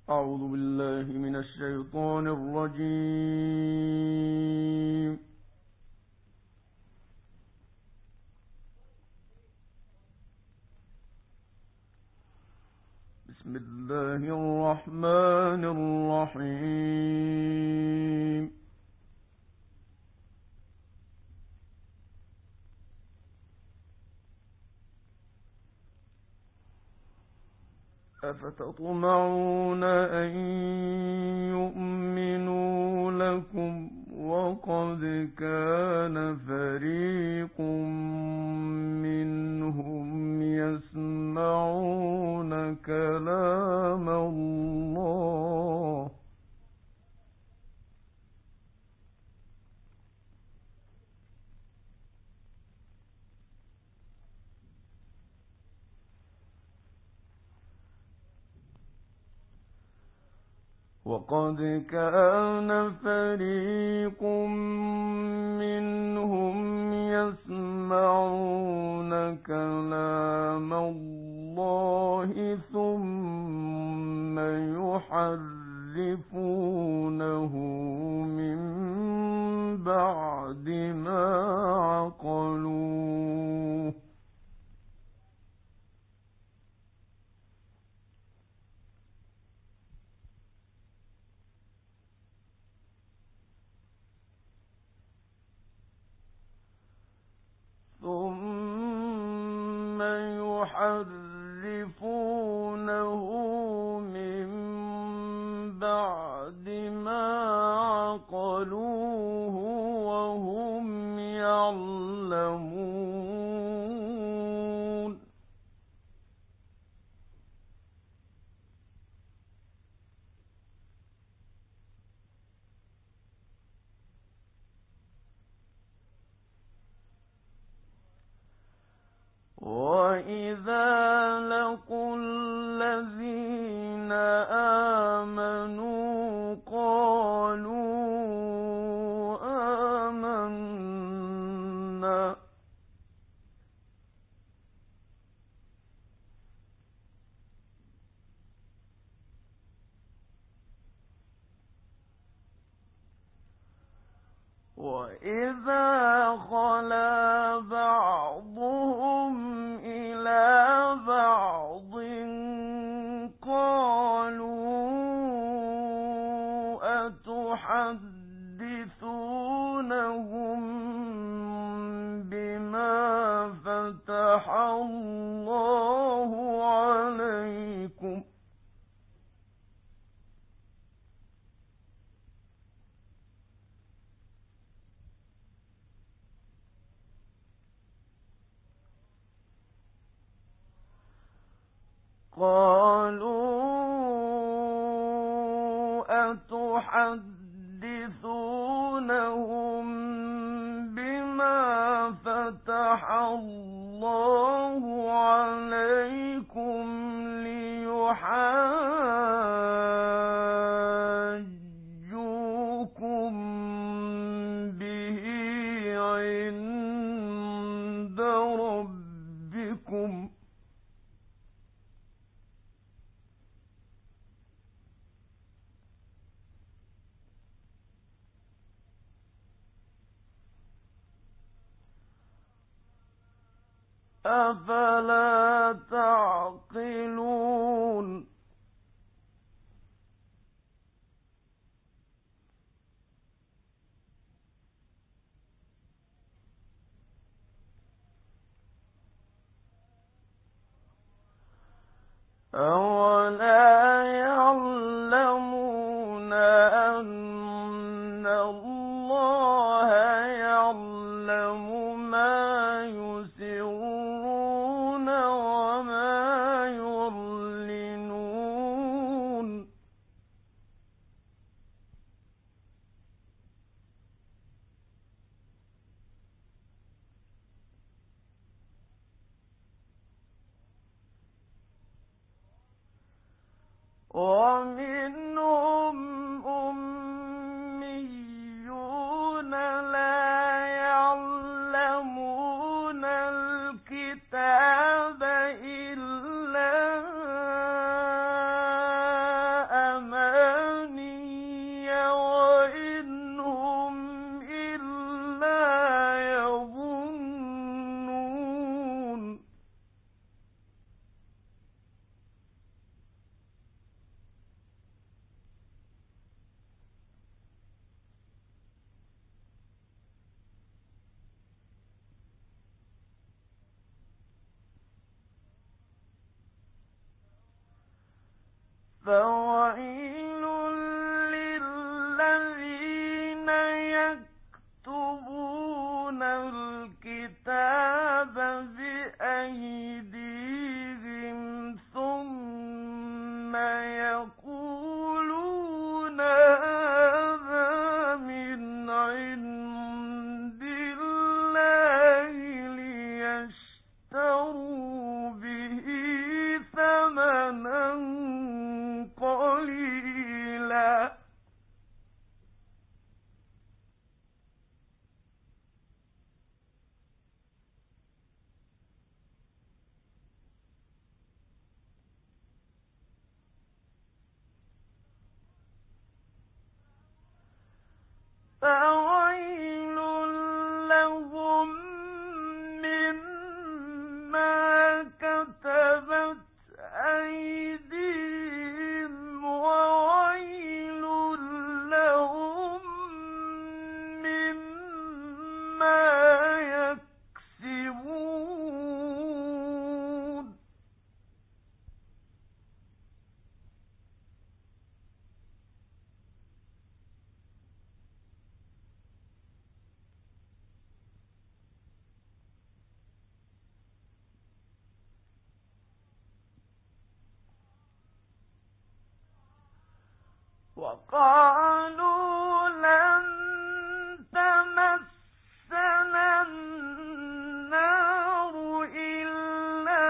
أعوذ بالله من الشيطان الرجيم. بسم الله الرحمن الرحيم. أفتطمعون أن يؤمنوا لكم وقد كان فريق منهم يسمعون كلام الله وقد كان فريق منهم يسمعون كلام الله ثم يحرفونه من بعد ما عقلوه من بعد ما عقلوه وهم يعلمون وَإِذَا لَقُوا الَّذِينَ آمَنُوا قَالُوا آمَنَّا وَإِذَا خَلَا بَعْضُهُمْ إِلَى بَعْضٍ قَالُوا أَتُحَدِّثُونَهُم بِمَا فَتَحَ اللَّهُ عَلَيْكُمْ لِيُحَاجُّوكُم بِهِ عِندَ رَبِّكُمْ ۗ أَفَلَا تَعْقِلُونَ أَوَلَا يَعْلَمُونَ أَنَّ اللَّهَ يَعْلَمُ مَا يُسِرُّونَ وَمَا يُعْلِنُونَ فويل للذين يكتبون الكتاب بأيديهم ثم يقولون هذا من عند الله ليشتروا به ثمنا قليلا فويل لهم مما كتبت أيديهم وويل لهم مما يكسبون وقالوا لن تمسنا النار إلا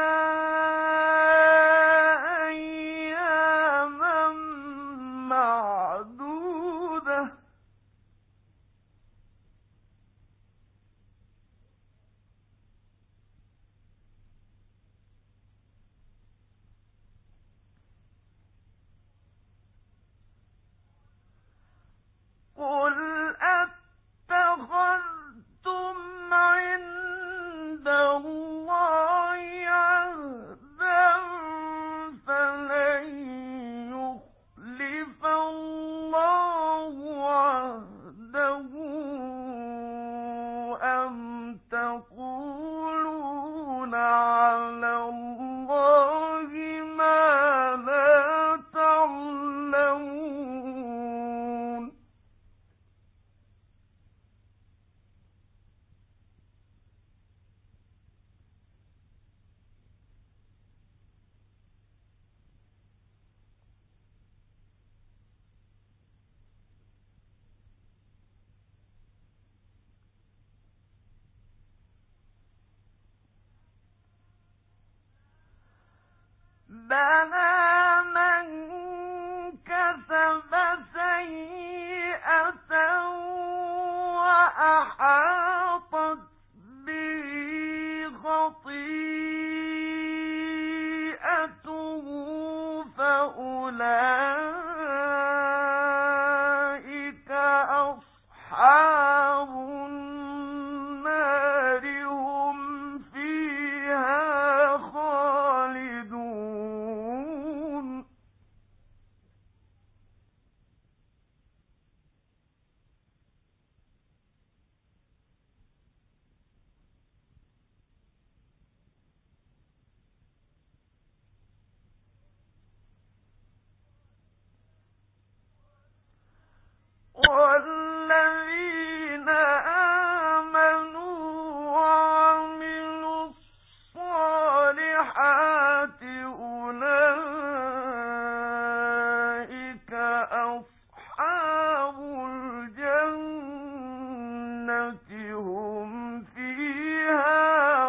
أياما معدودة قل أتخذتم عند الله عهدا فلن يخلف الله عهده أم تقولون على الله ما لا تعلمون بلى من كسب سيئة وأحاطت به خطيئته فأولئك أصحاب النار هم فيها خالدون والذين آمنوا وعملوا الصالحات أولئك أصحاب الجنة هم فيها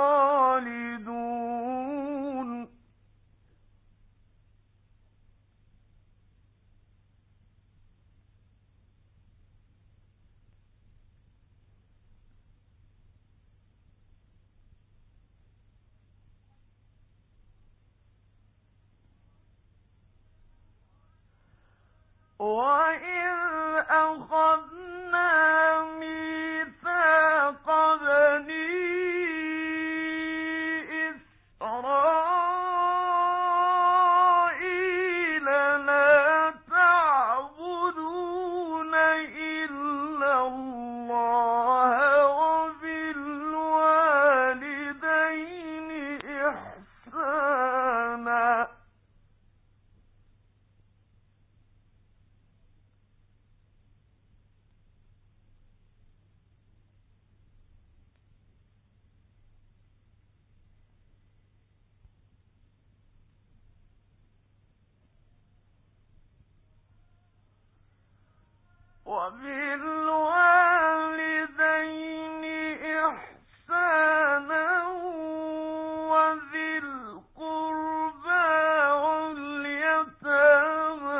خالدون وَإِذْ أَخَذْنَا مِيثَاقَ بَنِي إِسْرَائِيلَ لَا تَعْبُدُونَ إِلَّا اللَّهَ وَبِالْوَالِدَيْنِ إِحْسَانًا وبالوالدين إحسانا وذي القربى واليتامى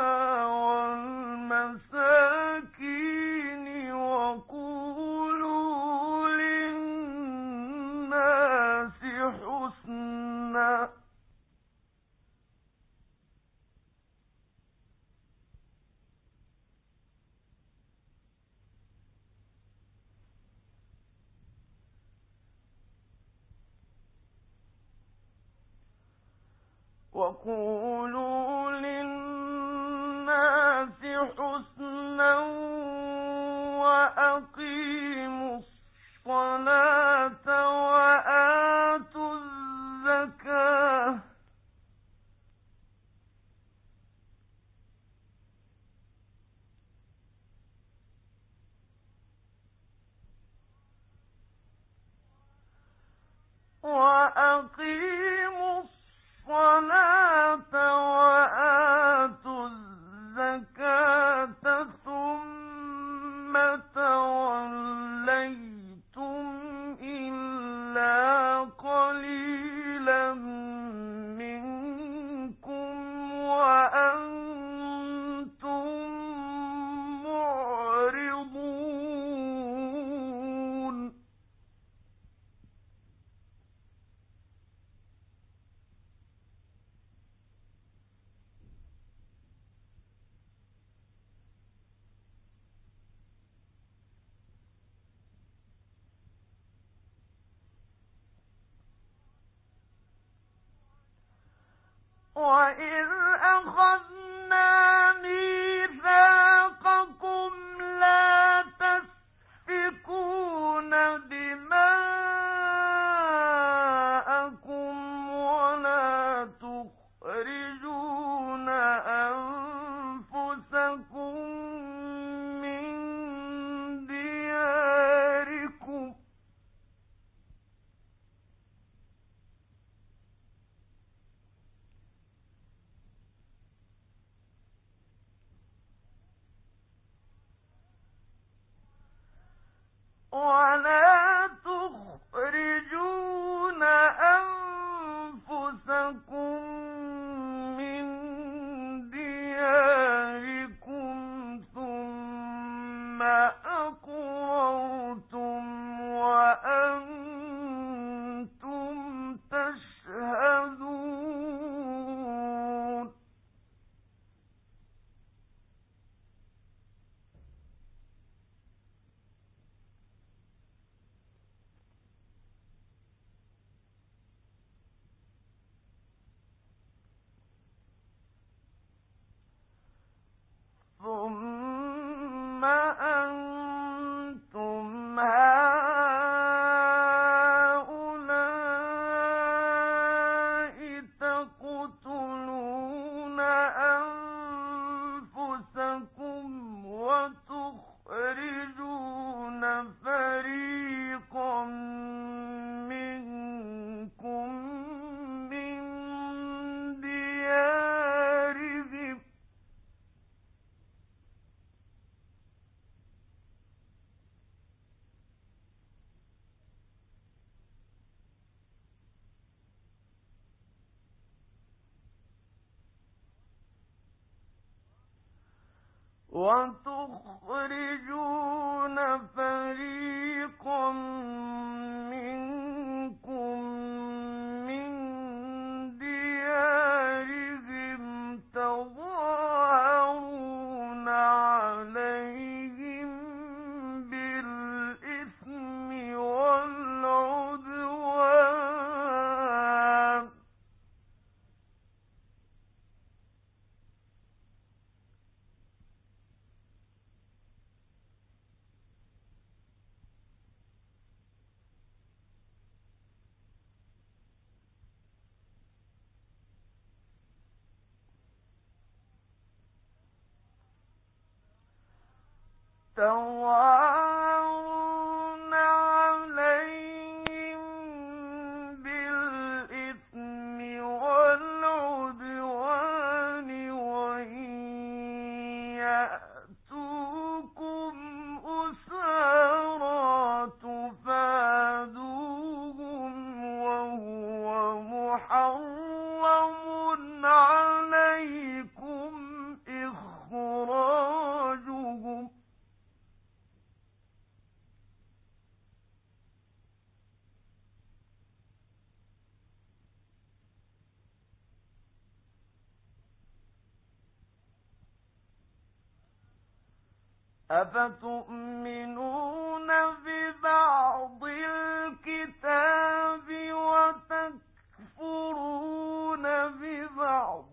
والمساكين وقولوا للناس حسنا وقولوا للناس حسنا وأقيموا الصلاة وآتوا الزكاة وأقيموا الصلاة وآتوا الزكاة ثم توليتم إلا قليلا منكم وأنتم معرضون وَإِذْ أَخَذْنَا مِيثَاقَكُمْ لَا تَسْفِكُونَ دِمَاءَكُمْ وَلَا تُخْرِجُونَ أَنفُسَكُم مِّن دِيَارِكُمْ ثُمَّ أَقْرَرْتُمْ وَأَنتُمْ تَشْهَدُونَ ثُمَّ أَنتُمْ هَٰؤُلَاءِ تَقْتُلُونَ أَنفُسَكُمْ وَتُخْرِجُونَ فَرِيقًا مِّنكُم مِّن دِيَارِهِمْ تَظَاهَرُونَ عَلَيْهِم بِالْإِثْمِ وَالْعُدْوَانِ تَظَاهَرُونَ عَلَيْهِم بِالْإِثْمِ وَالْعُدْوَانِ وَإِن يَأْتُوكُمْ أفتؤمنون ببعض الكتاب وتكفرون ببعض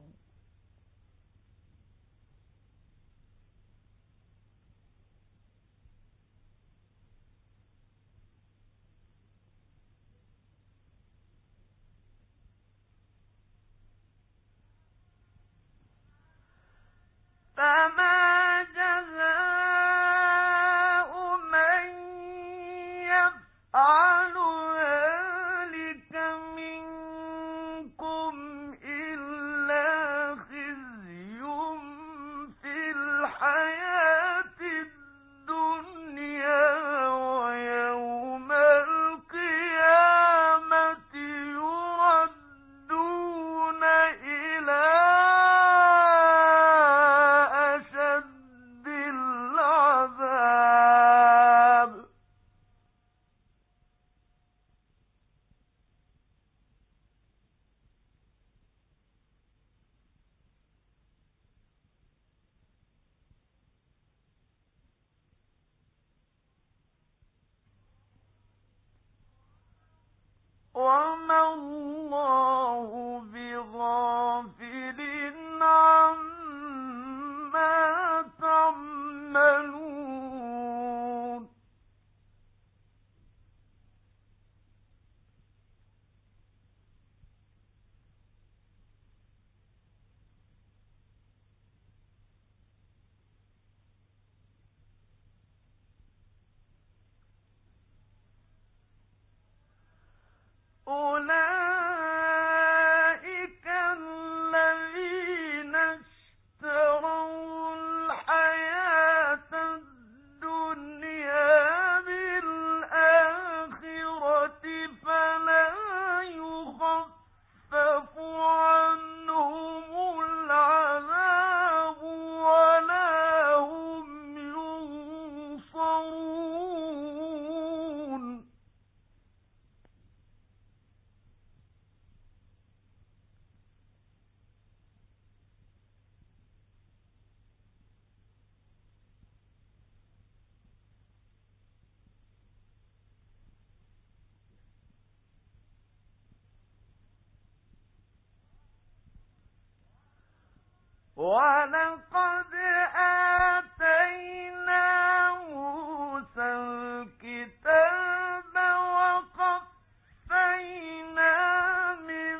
فما جزاء من يفعل ذلك منكم إلا خزي في الحياة الدنيا ويوم القيامة يردون إلى أشد العذاب وما الله بغافل عما تعملون أولئك الذين اشتروا الحياة الدنيا بالآخرة فلا يخفف عنهم العذاب ولا هم ينصرون ولقد آتينا موسى الكتاب وقفينا من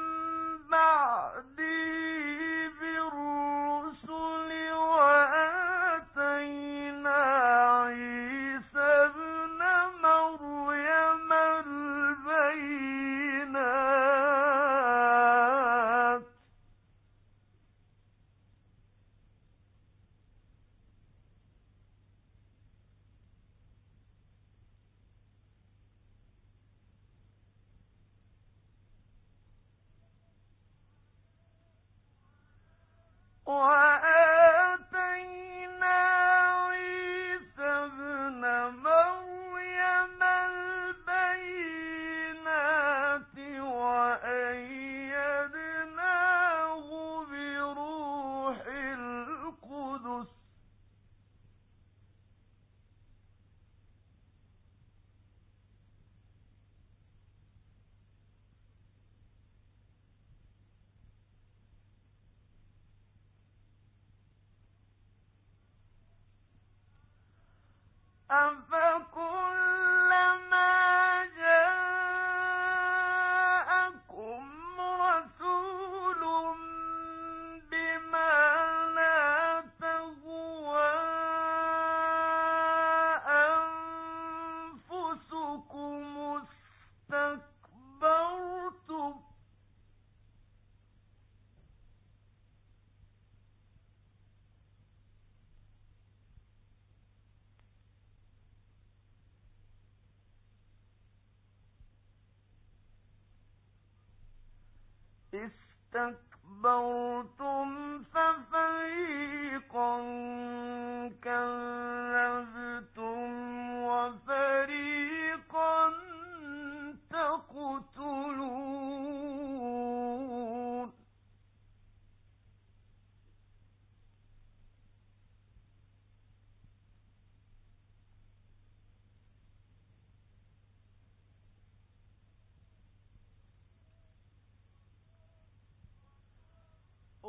بعده بالرسل وآتينا عيسى ابن مريم البينات وآتينا عيسى ابن مريم البينات وأيدناه بروح القدس أفكلما جاءكم رسول بما لا تهوى أنفسكم استكبرتم ففريقا كذبتم وفريقا تقتلون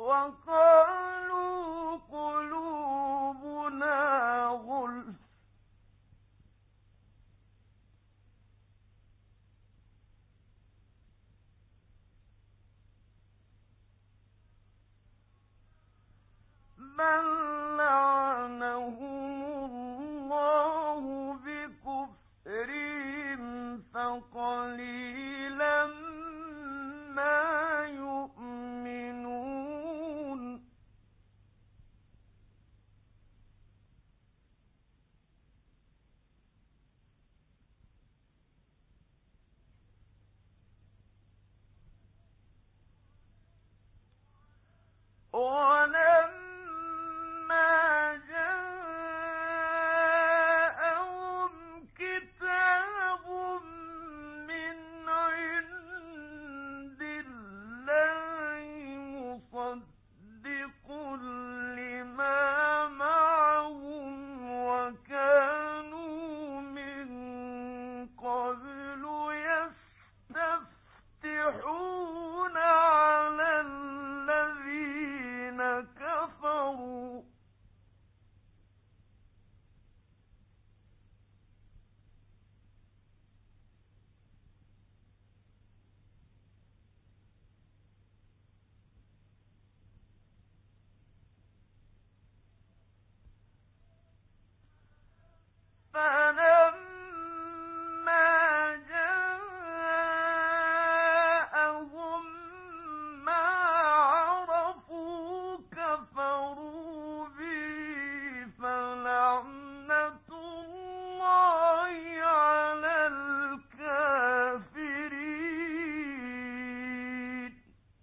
وقالوا قلوبنا غلف بل لعنهم الله بكفرهم فقليلا ما يؤمنون ولما جاءهم كتاب من عند الله مصدق لما معهم وكانوا من قبل يستفتحون على الذين كفروا فلما جاءهم ما عرفوا كفروا به فلعنة الله على الكافرين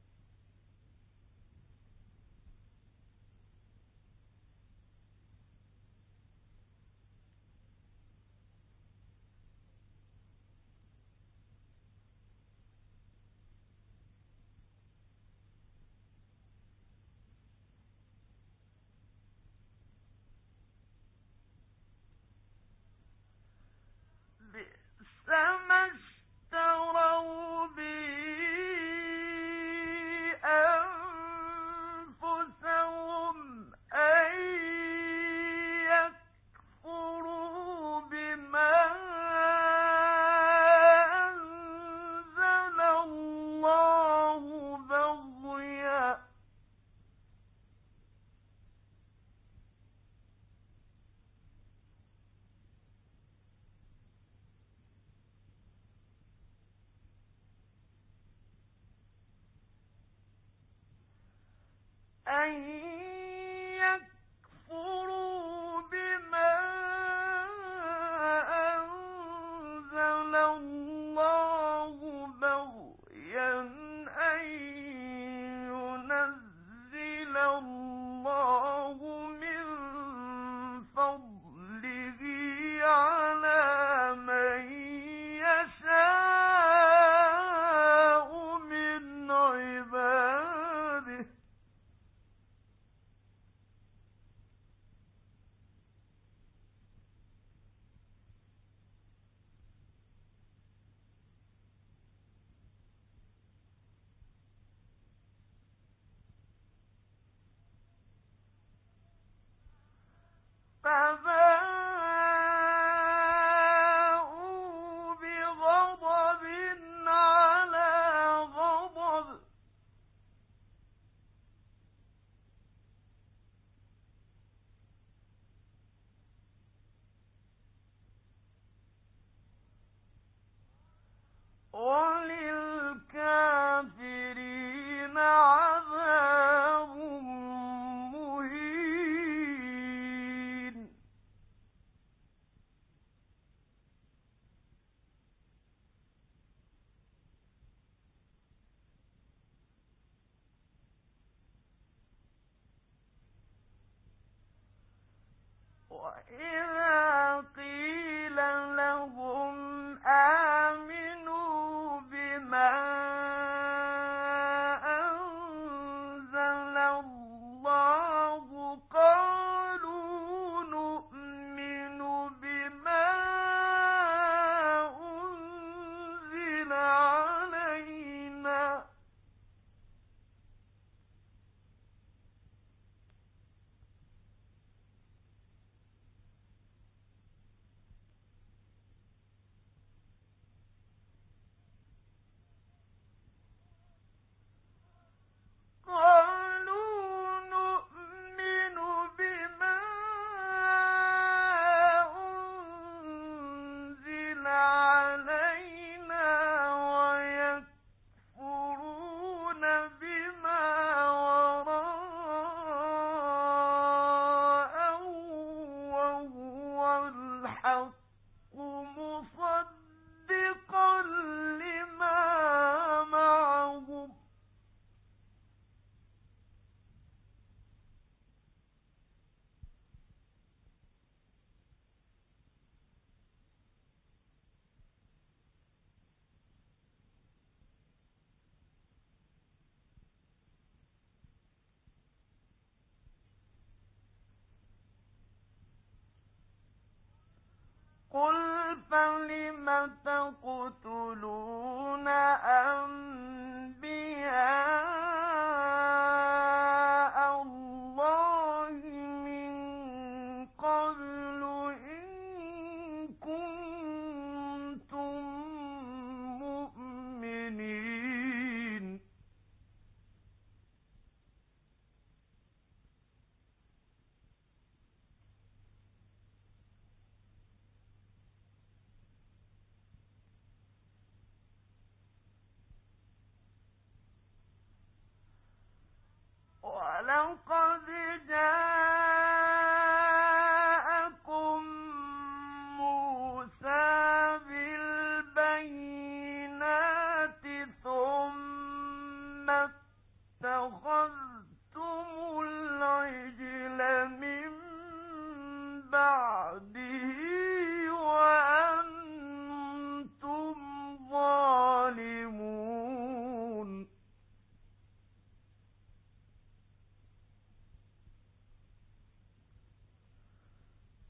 بئس ما اشتروا به أنفسهم أن يكفروا بما أنزل الله بغيا أن يكفروا بما أنزل الله بغيا أن ينزل الله من فضله على من يشاء من عباده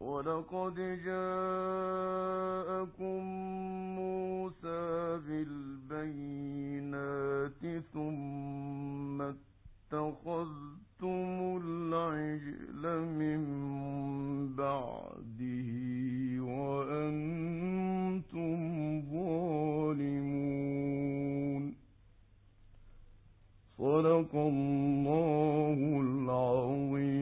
ولقد جاءكم موسى بالبينات ثم اتخذتم العجل من بعده وأنتم ظالمون. صدق الله العظيم.